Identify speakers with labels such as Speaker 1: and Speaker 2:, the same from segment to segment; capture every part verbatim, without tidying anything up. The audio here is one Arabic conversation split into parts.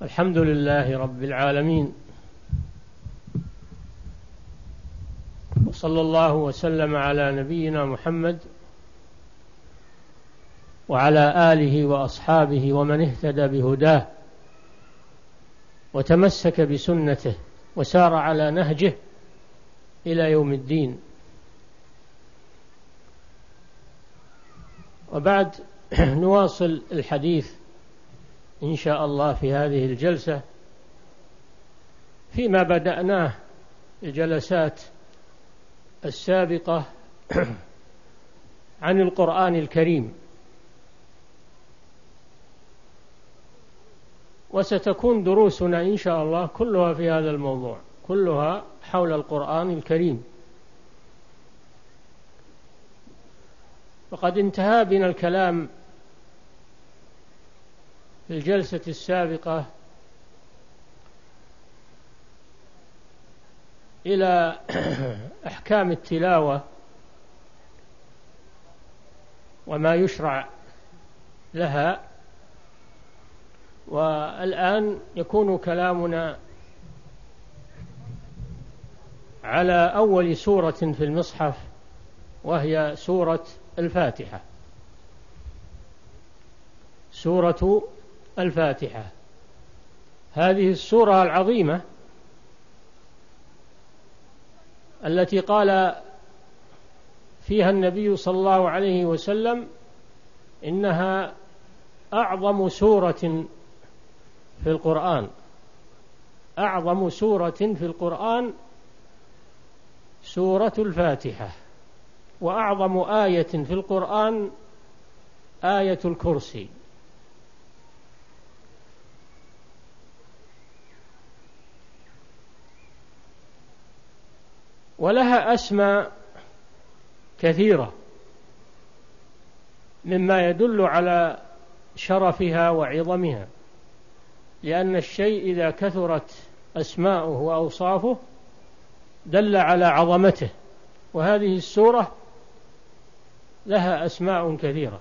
Speaker 1: الحمد لله رب العالمين، وصلى الله وسلم على نبينا محمد وعلى آله وأصحابه ومن اهتدى بهداه وتمسك بسنته وسار على نهجه إلى يوم الدين. وبعد، نواصل الحديث إن شاء الله في هذه الجلسة فيما بدأناه الجلسات السابقة عن القرآن الكريم، وستكون دروسنا إن شاء الله كلها في هذا الموضوع، كلها حول القرآن الكريم. وقد انتهى بنا الكلام في الجلسة السابقة إلى أحكام التلاوة وما يشرع لها، والآن يكون كلامنا على أول سورة في المصحف، وهي سورة الفاتحة. سورة الفاتحة هذه السورة العظيمة التي قال فيها النبي صلى الله عليه وسلم إنها أعظم سورة في القرآن، أعظم سورة في القرآن سورة الفاتحة، وأعظم آية في القرآن آية الكرسي. ولها أسماء كثيرة مما يدل على شرفها وعظمها، لأن الشيء إذا كثرت أسماؤه وأوصافه دل على عظمته، وهذه السورة لها أسماء كثيرة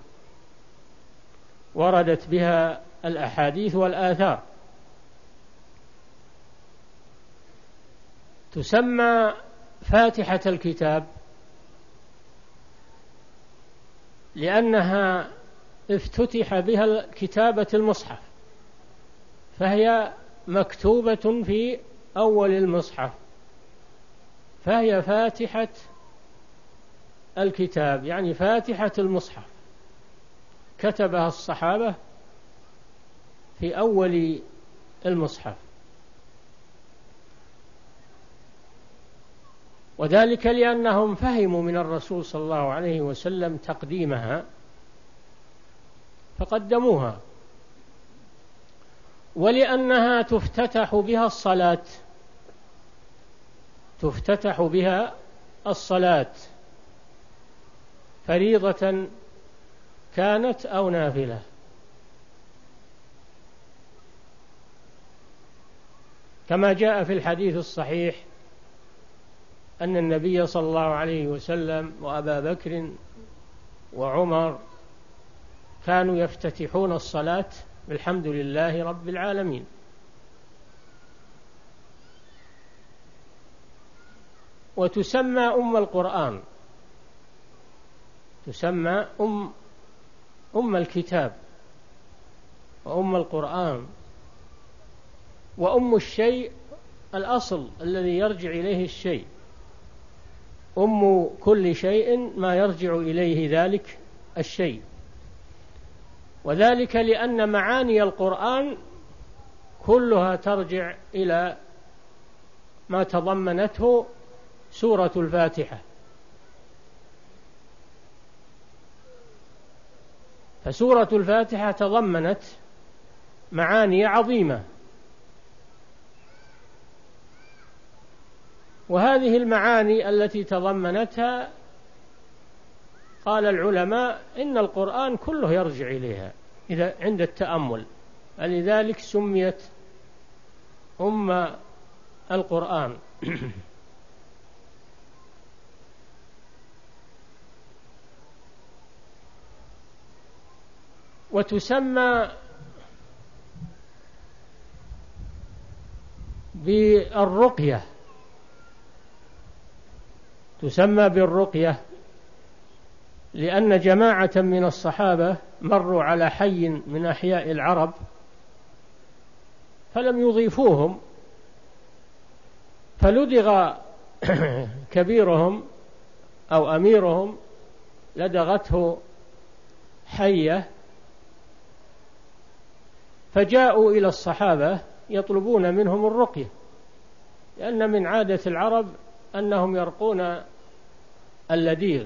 Speaker 1: وردت بها الأحاديث والآثار. تسمى فاتحة الكتاب لأنها افتتح بها كتابة المصحف، فهي مكتوبة في أول المصحف، فهي فاتحة الكتاب، يعني فاتحة المصحف، كتبها الصحابة في أول المصحف، وذلك لأنهم فهموا من الرسول صلى الله عليه وسلم تقديمها فقدموها، ولأنها تفتتح بها الصلاة، تفتتح بها الصلاة فريضة كانت أو نافلة. كما جاء في الحديث الصحيح أن النبي صلى الله عليه وسلم وأبا بكر وعمر كانوا يفتتحون الصلاة بالحمد لله رب العالمين. وتسمى أم القرآن، تسمى أم أم الكتاب وأم القرآن، وأم الشيء الأصل الذي يرجع إليه الشيء، أم كل شيء ما يرجع إليه ذلك الشيء، وذلك لأن معاني القرآن كلها ترجع إلى ما تضمنته سورة الفاتحة. فسورة الفاتحة تضمنت معاني عظيمة، وهذه المعاني التي تضمنتها قال العلماء إن القرآن كله يرجع إليها إذا عند التأمل، فلذلك سميت أم القرآن. وتسمى بالرقية، تسمى بالرقية لأن جماعة من الصحابة مروا على حي من أحياء العرب فلم يضيفوهم، فلدغ كبيرهم أو أميرهم، لدغته حية، فجاءوا إلى الصحابة يطلبون منهم الرقية، لأن من عادة العرب أنهم يرقون اللديغ.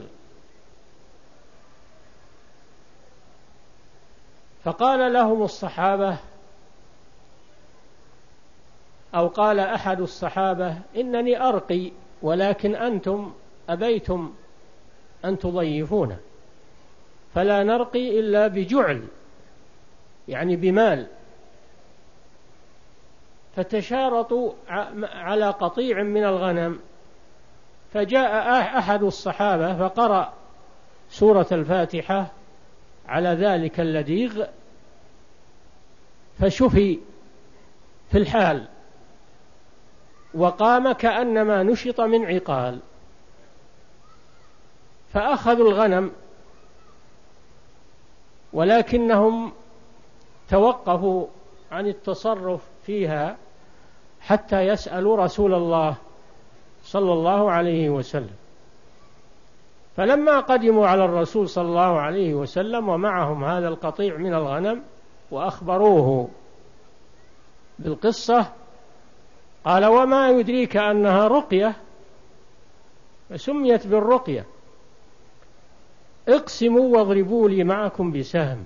Speaker 1: فقال لهم الصحابة، أو قال أحد الصحابة: إنني أرقي، ولكن أنتم أبيتم أن تضيفونا، فلا نرقي إلا بجعل، يعني بمال. فتشارطوا على قطيع من الغنم، فجاء أحد الصحابة فقرأ سورة الفاتحة على ذلك اللديغ فشفي في الحال، وقام كأنما نشط من عقال. فأخذوا الغنم، ولكنهم توقفوا عن التصرف فيها حتى يسألوا رسول الله صلى الله عليه وسلم. فلما قدموا على الرسول صلى الله عليه وسلم ومعهم هذا القطيع من الغنم وأخبروه بالقصة، قال: وما يدريك أنها رقية؟ فسميت بالرقية. اقسموا واضربوا لي معكم بسهم.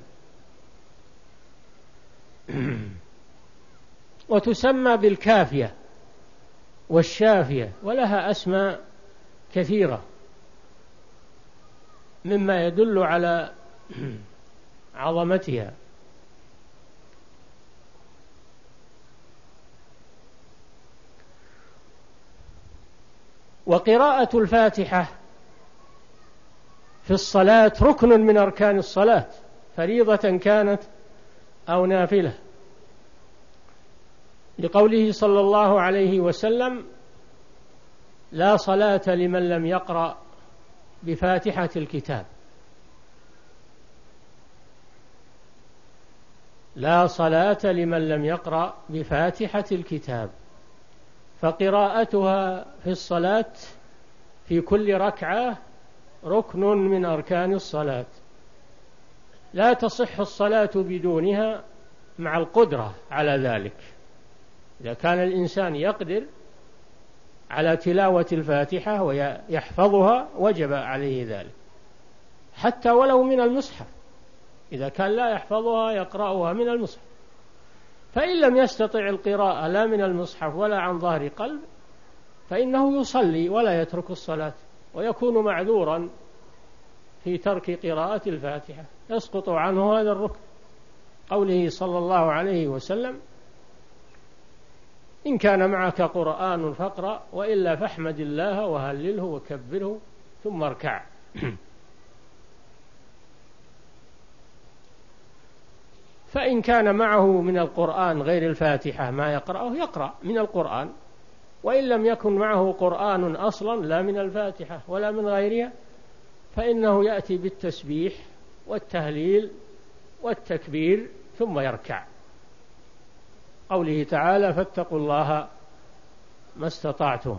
Speaker 1: وتسمى بالكافية والشافية، ولها أسماء كثيرة مما يدل على عظمتها. وقراءة الفاتحة في الصلاة ركن من أركان الصلاة، فريضة كانت أو نافلة، لقوله صلى الله عليه وسلم: لا صلاة لمن لم يقرأ بفاتحة الكتاب. لا صلاة لمن لم يقرأ بفاتحة الكتاب. فقراءتها في الصلاة في كل ركعة ركن من أركان الصلاة، لا تصح الصلاة بدونها مع القدرة على ذلك. إذا كان الإنسان يقدر على تلاوة الفاتحة ويحفظها وجب عليه ذلك، حتى ولو من المصحف. إذا كان لا يحفظها يقرأها من المصحف. فإن لم يستطع القراءة لا من المصحف ولا عن ظهر قلب فإنه يصلي ولا يترك الصلاة، ويكون معذورا في ترك قراءة الفاتحة، يسقط عنه هذا الركن. قوله صلى الله عليه وسلم: إن كان معك قرآن فاقرأ، وإلا فاحمد الله وهلله وكبره ثم اركع. فإن كان معه من القرآن غير الفاتحة ما يقرأه يقرأ من القرآن، وإن لم يكن معه قرآن أصلا لا من الفاتحة ولا من غيرها فإنه يأتي بالتسبيح والتهليل والتكبير ثم يركع. قوله تعالى: فاتقوا الله ما استطعتم.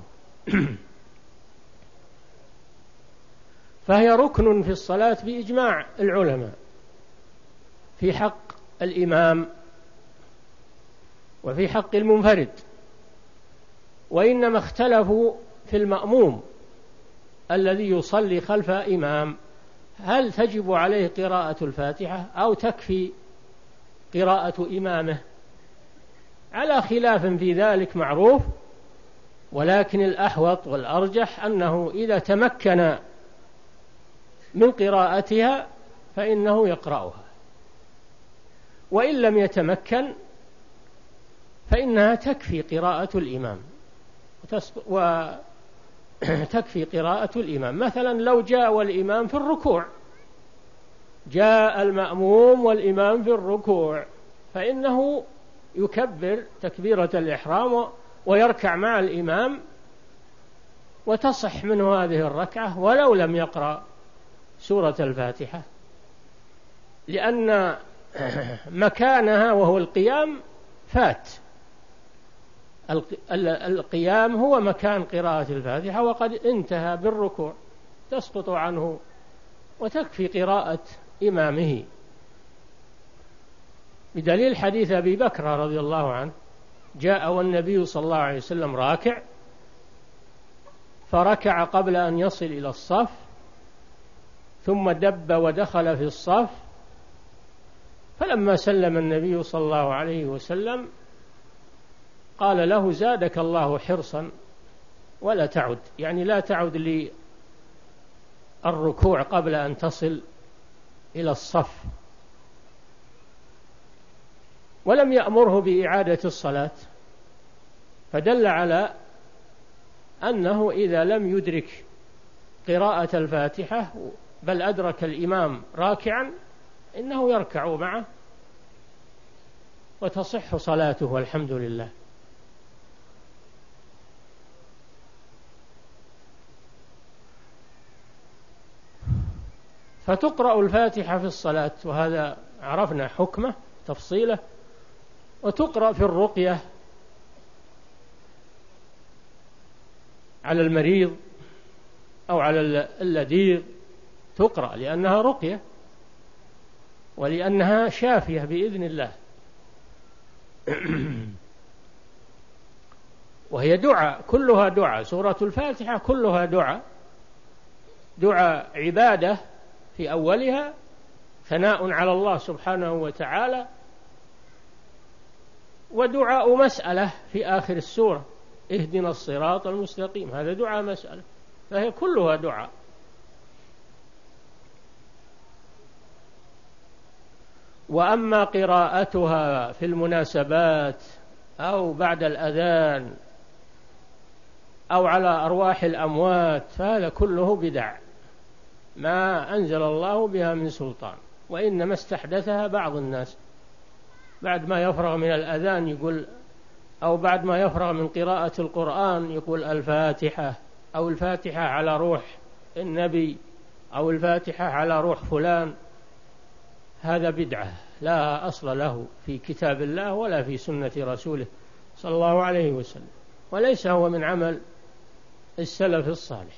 Speaker 1: فهي ركن في الصلاة بإجماع العلماء في حق الإمام وفي حق المنفرد، وإنما اختلفوا في المأموم الذي يصلي خلف إمام، هل تجب عليه قراءة الفاتحة أو تكفي قراءة إمامه؟ على خلاف في ذلك معروف، ولكن الأحوط والأرجح أنه إذا تمكن من قراءتها فإنه يقرأها، وإن لم يتمكن فإنها تكفي قراءة الإمام وتكفي قراءة الإمام. مثلا لو جاء والإمام في الركوع، جاء المأموم والإمام في الركوع، فإنه يكبر تكبيرة الإحرام ويركع مع الإمام وتصح منه هذه الركعة ولو لم يقرأ سورة الفاتحة، لأن مكانها وهو القيام فات. القيام هو مكان قراءة الفاتحة وقد انتهى بالركوع، تسقط عنه وتكفي قراءة إمامه، بدليل حديث أبي بكر رضي الله عنه جاء والنبي صلى الله عليه وسلم راكع فركع قبل أن يصل إلى الصف ثم دب ودخل في الصف، فلما سلم النبي صلى الله عليه وسلم قال له زادك الله حرصا ولا تعد، يعني لا تعد للركوع قبل أن تصل إلى الصف، ولم يأمره بإعادة الصلاة، فدل على أنه إذا لم يدرك قراءة الفاتحة بل أدرك الإمام راكعا إنه يركع معه وتصح صلاته والحمد لله. فتقرأ الفاتحة في الصلاة، وهذا عرفنا حكمه تفصيله، وتقرأ في الرقية على المريض أو على اللذيذ، تقرأ لأنها رقية ولأنها شافية بإذن الله. وهي دعاء، كلها دعاء، سورة الفاتحة كلها دعاء، دعاء عبادة في أولها، ثناء على الله سبحانه وتعالى، ودعاء مسألة في آخر السورة اهدنا الصراط المستقيم، هذا دعاء مسألة، فهي كلها دعاء. وأما قراءتها في المناسبات أو بعد الأذان أو على أرواح الأموات فهذا كله بدع ما أنزل الله بها من سلطان، وإنما استحدثها بعض الناس بعد ما يفرغ من الأذان يقول، أو بعد ما يفرغ من قراءة القرآن يقول الفاتحة، أو الفاتحة على روح النبي، أو الفاتحة على روح فلان. هذا بدعة لا أصل له في كتاب الله ولا في سنة رسوله صلى الله عليه وسلم، وليس هو من عمل السلف الصالح.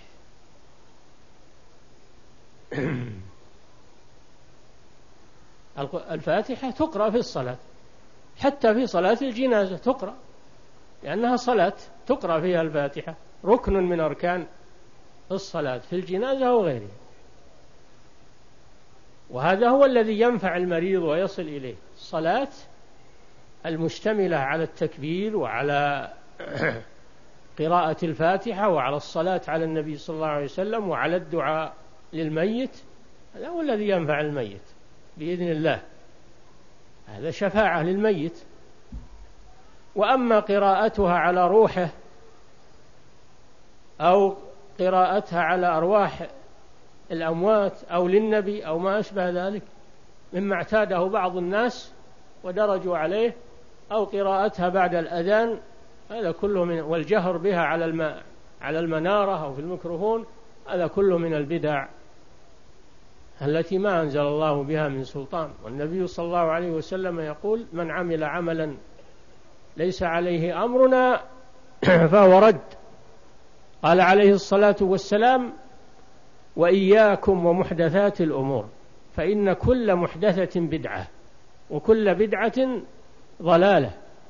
Speaker 1: الفاتحة تقرأ في الصلاة، حتى في صلاة الجنازة تقرأ، لأنها صلاة تقرأ فيها الفاتحة، ركن من أركان الصلاة في الجنازة وغيرها، وهذا هو الذي ينفع المريض ويصل إليه، الصلاة المشتملة على التكبير وعلى قراءة الفاتحة وعلى الصلاة على النبي صلى الله عليه وسلم وعلى الدعاء للميت، هذا هو الذي ينفع الميت بإذن الله، هذا شفاعة للميت. وأما قراءتها على روحه أو قراءتها على أرواح الأموات أو للنبي أو ما أشبه ذلك مما اعتاده بعض الناس ودرجوا عليه، أو قراءتها بعد الأذان، هذا كله من، والجهر بها على الماء على المنارة أو في الميكروفون، هذا كله من البدع التي ما أنزل الله بها من سلطان. والنبي صلى الله عليه وسلم يقول من عمل عملا ليس عليه أمرنا فهو رد. قال عليه الصلاة والسلام وإياكم ومحدثات الأمور فإن كل محدثة بدعة وكل بدعة ضلالة.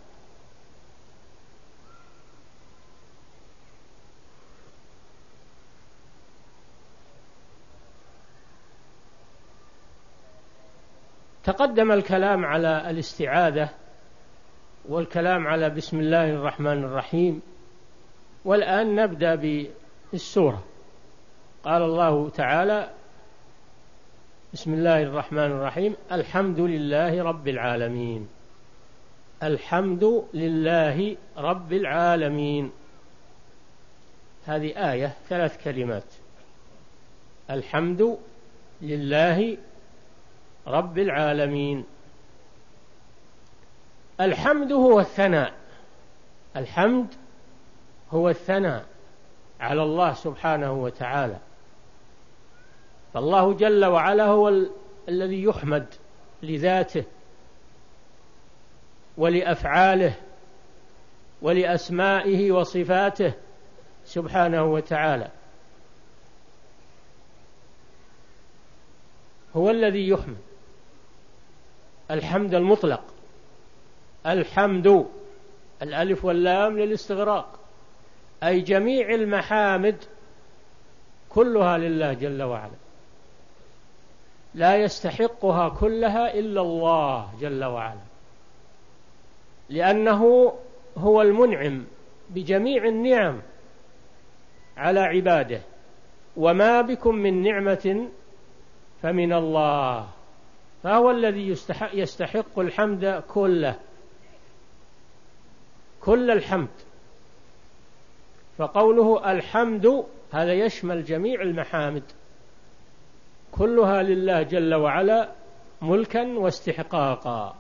Speaker 1: تقدم الكلام على الاستعاذة والكلام على بسم الله الرحمن الرحيم، والآن نبدأ بالسورة. قال الله تعالى بسم الله الرحمن الرحيم الحمد لله رب العالمين. الحمد لله رب العالمين، هذه آية ثلاث كلمات، الحمد لله رب العالمين. الحمد هو الثناء، الحمد هو الثناء على الله سبحانه وتعالى. فالله جل وعلا هو ال... الذي يحمد لذاته ولأفعاله ولأسمائه وصفاته سبحانه وتعالى. هو الذي يحمد الحمد المطلق. الحمد الألف واللام للاستغراق، أي جميع المحامد كلها لله جل وعلا، لا يستحقها كلها إلا الله جل وعلا، لأنه هو المنعم بجميع النعم على عباده، وما بكم من نعمة فمن الله، فهو الذي يستحق, يستحق الحمد كله، كل الحمد. فقوله الحمد هذا يشمل جميع المحامد كلها لله جل وعلا ملكا واستحقاقا.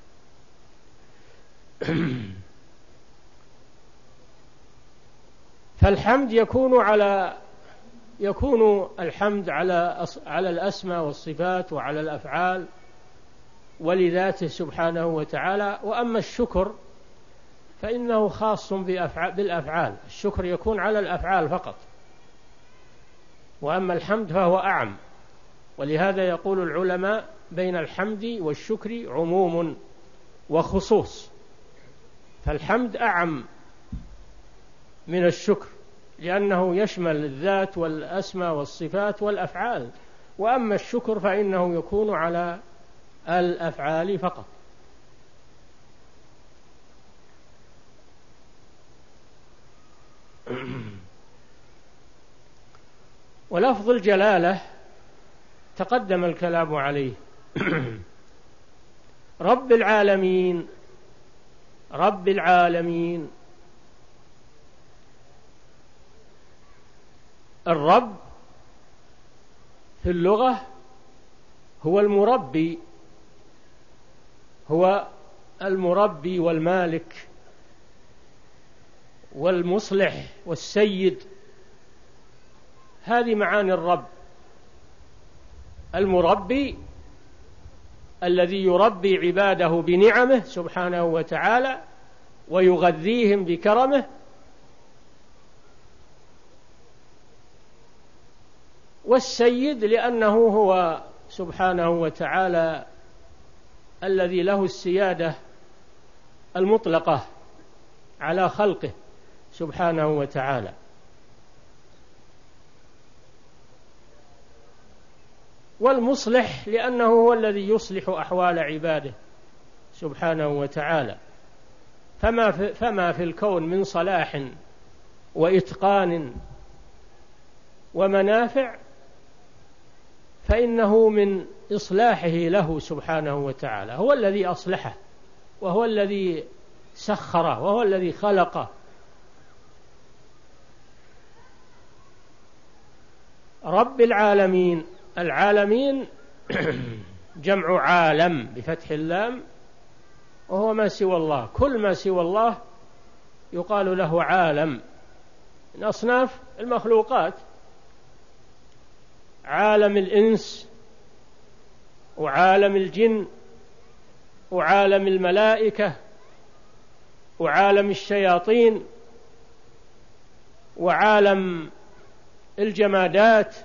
Speaker 1: فالحمد يكون على يكون الحمد على على الأسماء والصفات وعلى الأفعال ولذاته سبحانه وتعالى. وأما الشكر فإنه خاص بالأفعال، الشكر يكون على الأفعال فقط، وأما الحمد فهو أعم. ولهذا يقول العلماء بين الحمد والشكر عموم وخصوص، فالحمد أعم من الشكر لأنه يشمل الذات والأسماء والصفات والأفعال، وأما الشكر فإنه يكون على الأفعال فقط. ولفظ الجلالة تقدم الكلام عليه. رب العالمين، رب العالمين. الرب في اللغة هو المربي، هو المربي والمالك والمصلح والسيد، هذه معاني الرب. المربي الذي يربي عباده بنعمه سبحانه وتعالى ويغذيهم بكرمه، والسيد لأنه هو سبحانه وتعالى الذي له السيادة المطلقة على خلقه سبحانه وتعالى. والمصلح لأنه هو الذي يصلح أحوال عباده سبحانه وتعالى. فما في, فما في الكون من صلاح وإتقان ومنافع فإنه من إصلاحه له سبحانه وتعالى، هو الذي أصلحه وهو الذي سخره وهو الذي خلقه. رب العالمين، العالمين جمع عالم بفتح اللام، وهو ما سوى الله، كل ما سوى الله يقال له عالم من أصناف المخلوقات، عالم الإنس وعالم الجن وعالم الملائكة وعالم الشياطين وعالم الجمادات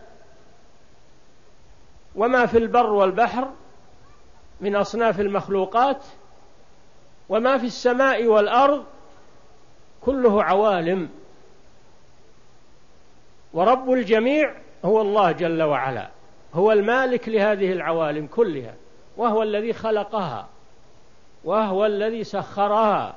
Speaker 1: وما في البر والبحر من أصناف المخلوقات وما في السماء والأرض كله عوالم. ورب الجميع هو الله جل وعلا، هو المالك لهذه العوالم كلها، وهو الذي خلقها وهو الذي سخرها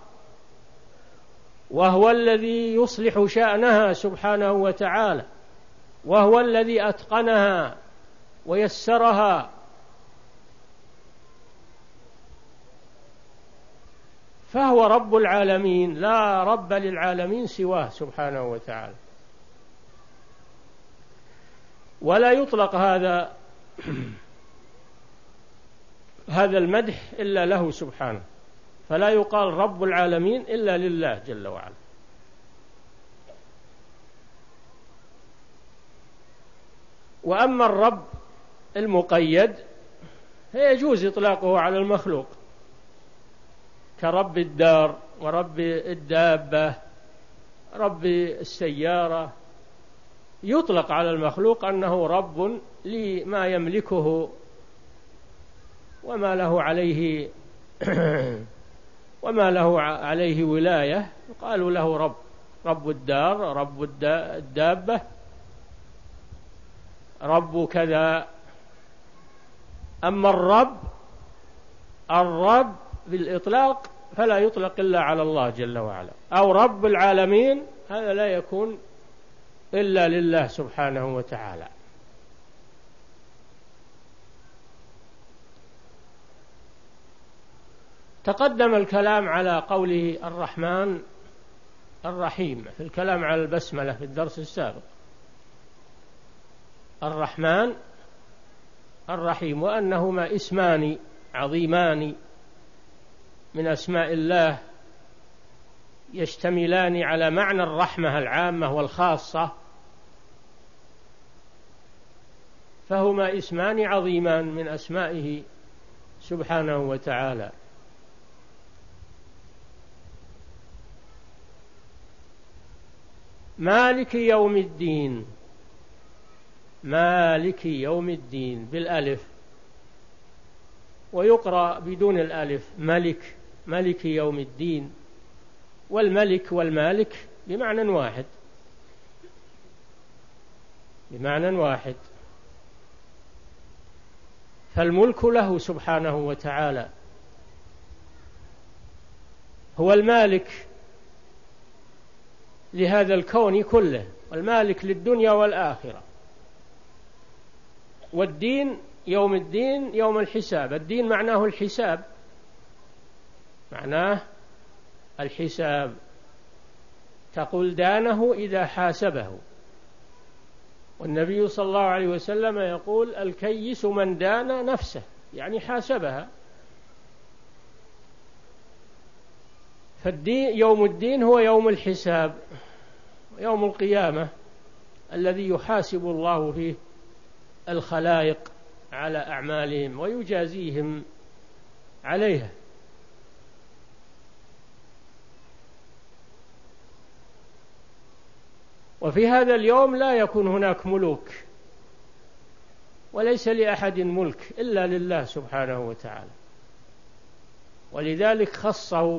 Speaker 1: وهو الذي يصلح شأنها سبحانه وتعالى، وهو الذي أتقنها ويسرها. فهو رب العالمين، لا رب للعالمين سواه سبحانه وتعالى. ولا يطلق هذا هذا المدح إلا له سبحانه، فلا يقال رب العالمين إلا لله جل وعلا. وأما الرب المقيد فيجوز إطلاقه على المخلوق، كرب الدار ورب الدابة، رب السيارة، يطلق على المخلوق أنه رب لما يملكه وما له عليه وما له عليه ولاية، قالوا له رب، رب الدار، رب الدابة، رب كذا. أما الرب الرب بالإطلاق فلا يطلق إلا على الله جل وعلا، أو رب العالمين، هذا لا يكون إلا لله سبحانه وتعالى. تقدم الكلام على قوله الرحمن الرحيم في الكلام على البسملة في الدرس السابق. الرحمن الرحيم، وأنهما اسمان عظيمان من أسماء الله يشتملان على معنى الرحمة العامة والخاصة، فهما اسمان عظيمان من أسمائه سبحانه وتعالى. مالك يوم الدين، مالك يوم الدين بالألف، ويقرأ بدون الألف ملك، ملك يوم الدين. والملك والمالك بمعنى واحد، بمعنى واحد، فالملك له سبحانه وتعالى، هو المالك لهذا الكون كله، والمالك للدنيا والآخرة. والدين يوم الدين يوم الحساب، الدين معناه الحساب، معناه الحساب. تقول دانه إذا حاسبه، والنبي صلى الله عليه وسلم يقول الكيس من دان نفسه، يعني حاسبها. فالدين يوم الدين هو يوم الحساب، يوم القيامة الذي يحاسب الله فيه الخلائق على أعمالهم ويجازيهم عليها. وفي هذا اليوم لا يكون هناك ملوك، وليس لأحد ملك إلا لله سبحانه وتعالى، ولذلك خصه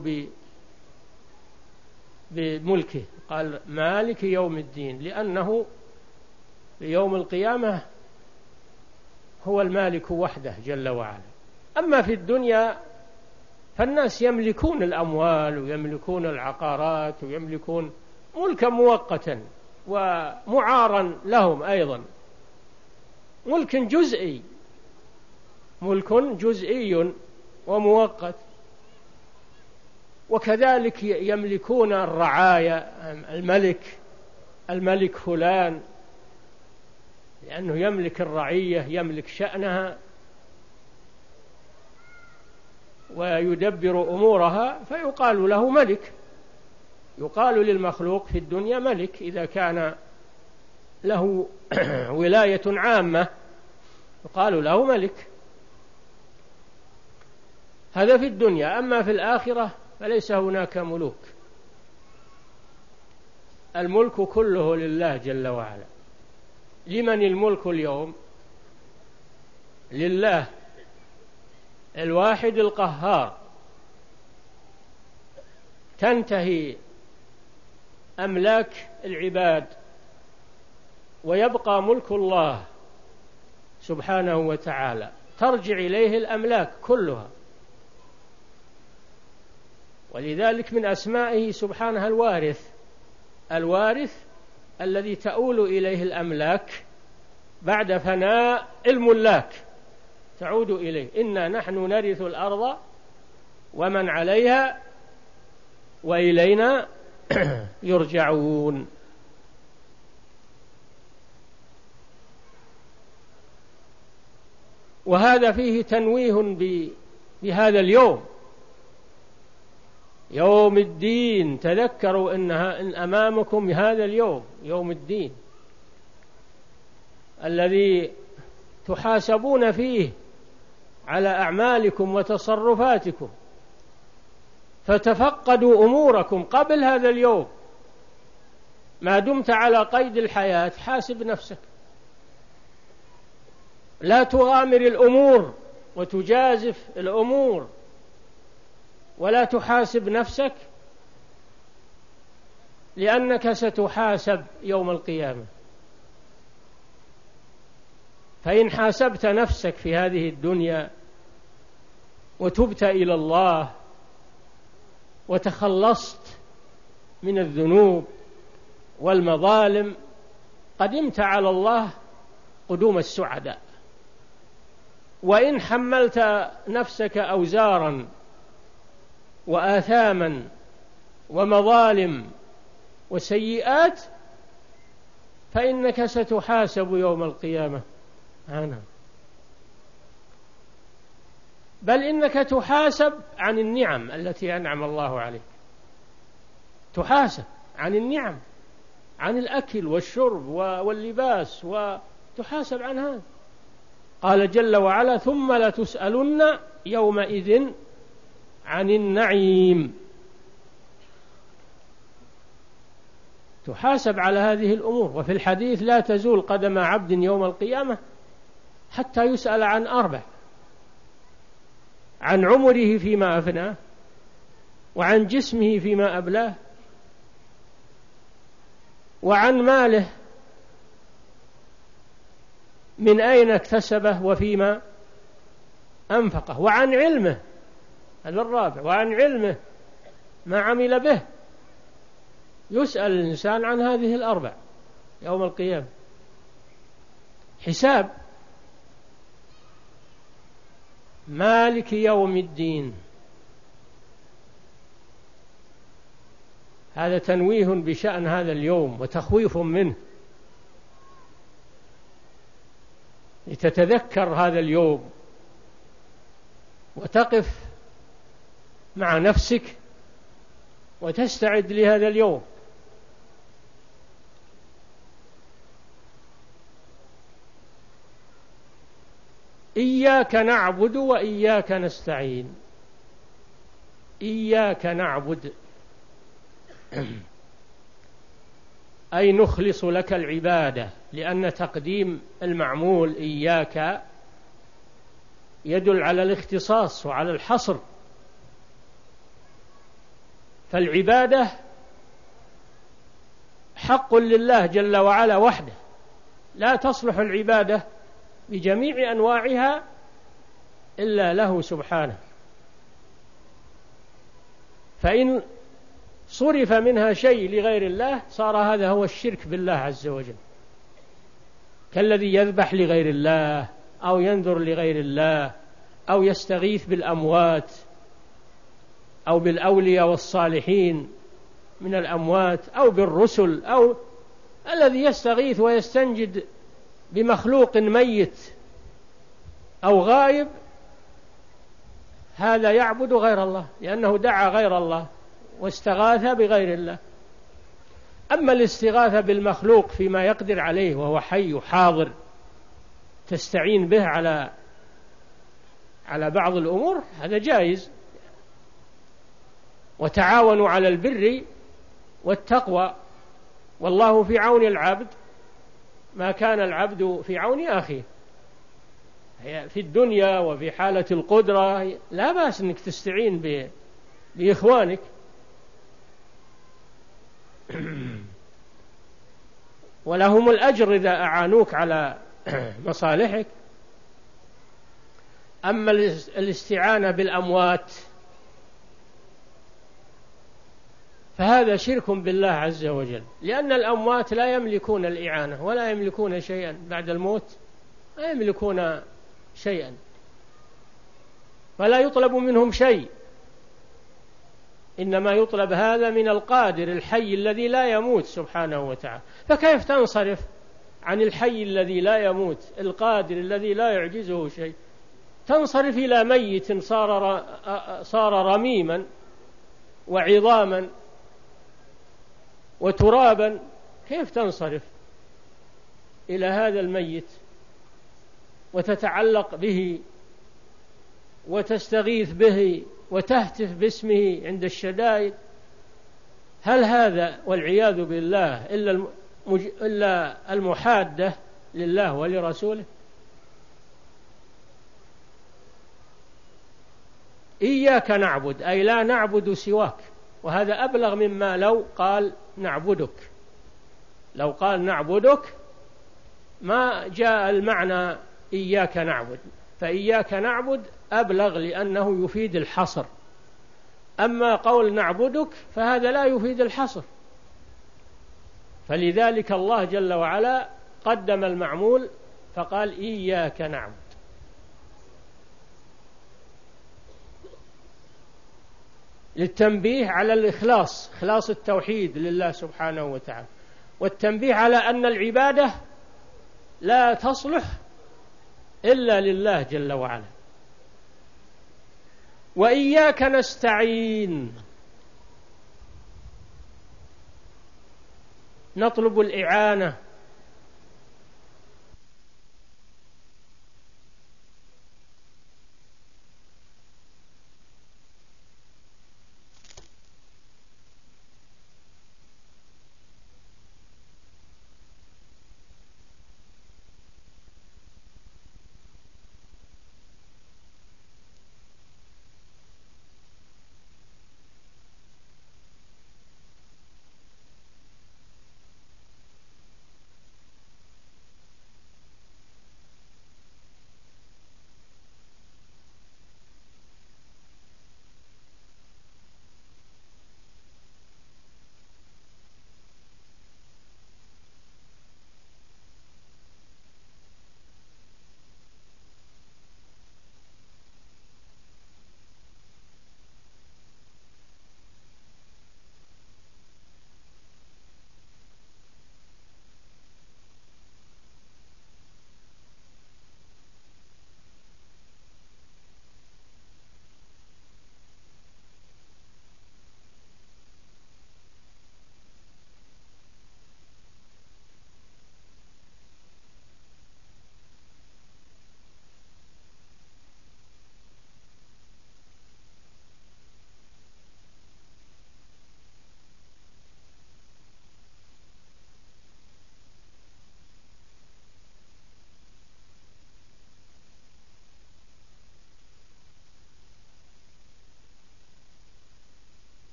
Speaker 1: بملكه، قال مالك يوم الدين، لأنه في يوم القيامة هو المالك وحده جل وعلا. أما في الدنيا فالناس يملكون الأموال ويملكون العقارات ويملكون ملكا مؤقتا ومعارا لهم أيضا، ملك جزئي، ملك جزئي ومؤقت. وكذلك يملكون الرعايا، الملك الملك فلان لأنه يملك الرعية، يملك شأنها ويدبر أمورها، فيقال له ملك. يقال للمخلوق في الدنيا ملك إذا كان له ولاية عامة، يقال له ملك. هذا في الدنيا. أما في الآخرة فليس هناك ملوك، الملك كله لله جل وعلا. لمن الملك اليوم؟ لله الواحد القهار. تنتهي أملاك العباد ويبقى ملك الله سبحانه وتعالى، ترجع إليه الأملاك كلها. ولذلك من أسمائه سبحانه الوارث، الوارث الذي تؤول إليه الأملاك بعد فناء الملاك، تعود إليه. إنا نحن نرث الأرض ومن عليها وإلينا يرجعون. وهذا فيه تنويه بهذا اليوم، يوم الدين. تذكروا إنها إن أمامكم هذا اليوم، يوم الدين الذي تحاسبون فيه على أعمالكم وتصرفاتكم، فتفقدوا أموركم قبل هذا اليوم. ما دمت على قيد الحياة حاسب نفسك، لا تغامر الأمور وتجازف الأمور ولا تحاسب نفسك، لأنك ستحاسب يوم القيامة. فإن حاسبت نفسك في هذه الدنيا وتبت إلى الله وتخلصت من الذنوب والمظالم، قدمت على الله قدوم السعداء. وإن حملت نفسك أوزارا وآثاما ومظالم وسيئات، فإنك ستحاسب يوم القيامة عنها. بل إنك تحاسب عن النعم التي أنعم الله عليك، تحاسب عن النعم، عن الأكل والشرب واللباس، وتحاسب عن هذا. قال جل وعلا: ثم لتسألن يومئذ عن النعيم. تحاسب على هذه الأمور. وفي الحديث: لا تزول قدم عبد يوم القيامة حتى يسأل عن أربع: عن عمره فيما أفناه، وعن جسمه فيما أبلاه، وعن ماله من أين اكتسبه وفيما أنفقه، وعن علمه، هذا الرابع، وعن علمه ما عمل به. يسأل الإنسان عن هذه الأربع يوم القيامة، حساب. مالك يوم الدين، هذا تنويه بشأن هذا اليوم وتخويف منه، لتتذكر هذا اليوم وتقف مع نفسك وتستعد لهذا اليوم. إياك نعبد وإياك نستعين. إياك نعبد أي نخلص لك العبادة، لأن تقديم المعمول إياك يدل على الاختصاص وعلى الحصر. فالعبادة حق لله جل وعلا وحده، لا تصلح العبادة بجميع أنواعها إلا له سبحانه. فإن صرف منها شيء لغير الله صار هذا هو الشرك بالله عز وجل، كالذي يذبح لغير الله أو ينذر لغير الله أو يستغيث بالأموات أو بالأولياء والصالحين من الأموات أو بالرسل، أو الذي يستغيث ويستنجد بمخلوق ميت أو غائب، هذا يعبد غير الله، لأنه دعا غير الله واستغاث بغير الله. أما الاستغاثة بالمخلوق فيما يقدر عليه وهو حي حاضر، تستعين به على على بعض الأمور، هذا جائز. وتعاونوا على البر والتقوى، والله في عون العبد ما كان العبد في عون أخيه. في الدنيا وفي حالة القدرة لا بأس أنك تستعين بإخوانك. ولهم الأجر إذا أعانوك على مصالحك. أما الاستعانة بالأموات فهذا شرك بالله عز وجل، لأن الأموات لا يملكون الإعانة ولا يملكون شيئا بعد الموت، لا يملكون شيئا، فلا يطلب منهم شيء، إنما يطلب هذا من القادر الحي الذي لا يموت سبحانه وتعالى. فكيف تنصرف عن الحي الذي لا يموت القادر الذي لا يعجزه شيء؟ تنصرف إلى ميت صار صار رميما وعظاما وترابا، كيف تنصرف؟ إلى هذا الميت وتتعلق به وتستغيث به وتهتف باسمه عند الشدائد، هل هذا والعياذ بالله إلا المحادة لله ولرسوله؟ إياك نعبد أي لا نعبد سواك، وهذا أبلغ مما لو قال نعبدك. لو قال نعبدك ما جاء المعنى إياك نعبد، فإياك نعبد أبلغ لأنه يفيد الحصر، أما قول نعبدك فهذا لا يفيد الحصر. فلذلك الله جل وعلا قدم المعمول فقال إياك نعبد. للتنبيه على الإخلاص، إخلاص التوحيد لله سبحانه وتعالى، والتنبيه على أن العبادة لا تصلح إلا لله جل وعلا. وإياك نستعين، نطلب الإعانة